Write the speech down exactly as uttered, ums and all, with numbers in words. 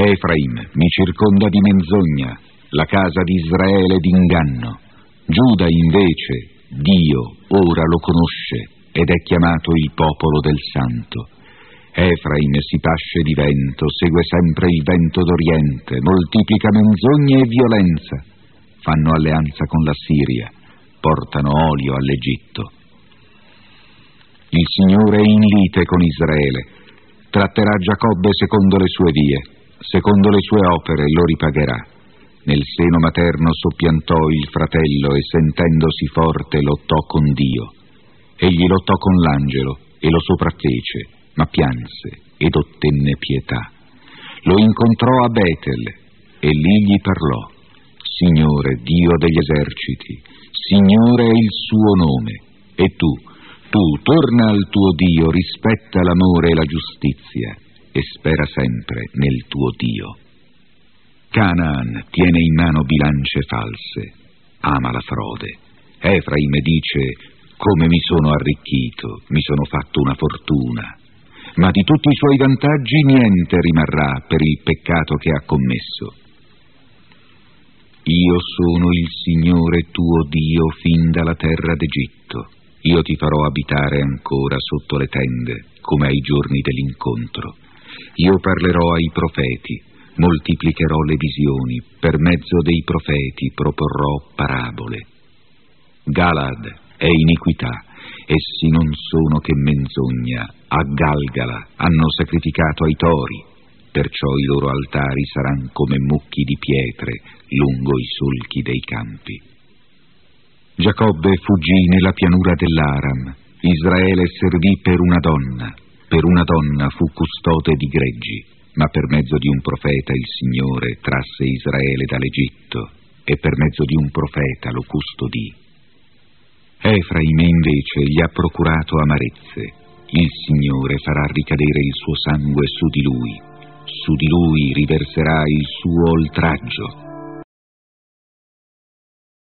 Efraim mi circonda di menzogna, la casa di Israele d'inganno. Giuda invece, Dio ora lo conosce ed è chiamato il popolo del Santo. Efraim si pasce di vento, segue sempre il vento d'Oriente, moltiplica menzogne e violenza. Fanno alleanza con la Siria, portano olio all'Egitto. Il Signore è in lite con Israele, tratterà Giacobbe secondo le sue vie, secondo le sue opere lo ripagherà. Nel seno materno soppiantò il fratello e sentendosi forte lottò con Dio. Egli lottò con l'angelo e lo sopraffece, ma pianse ed ottenne pietà. Lo incontrò a Betel e lì gli parlò: Signore, Dio degli eserciti, Signore è il suo nome. E tu, tu torna al tuo Dio, rispetta l'amore e la giustizia e spera sempre nel tuo Dio. Canaan tiene in mano bilance false, ama la frode. Efraim dice: come mi sono arricchito, mi sono fatto una fortuna. Ma di tutti i suoi vantaggi niente rimarrà per il peccato che ha commesso. Io sono il Signore tuo Dio fin dalla terra d'Egitto. Io ti farò abitare ancora sotto le tende, come ai giorni dell'incontro. Io parlerò ai profeti, moltiplicherò le visioni, per mezzo dei profeti proporrò parabole. Galad è iniquità, essi non sono che menzogna. A Galgala hanno sacrificato ai tori, perciò i loro altari saranno come mucchi di pietre lungo i solchi dei campi. Giacobbe fuggì nella pianura dell'Aram, Israele servì per una donna, per una donna fu custode di greggi, ma per mezzo di un profeta il Signore trasse Israele dall'Egitto e per mezzo di un profeta lo custodì. Efraim invece gli ha procurato amarezze. Il Signore farà ricadere il suo sangue su di lui, su di lui riverserà il suo oltraggio.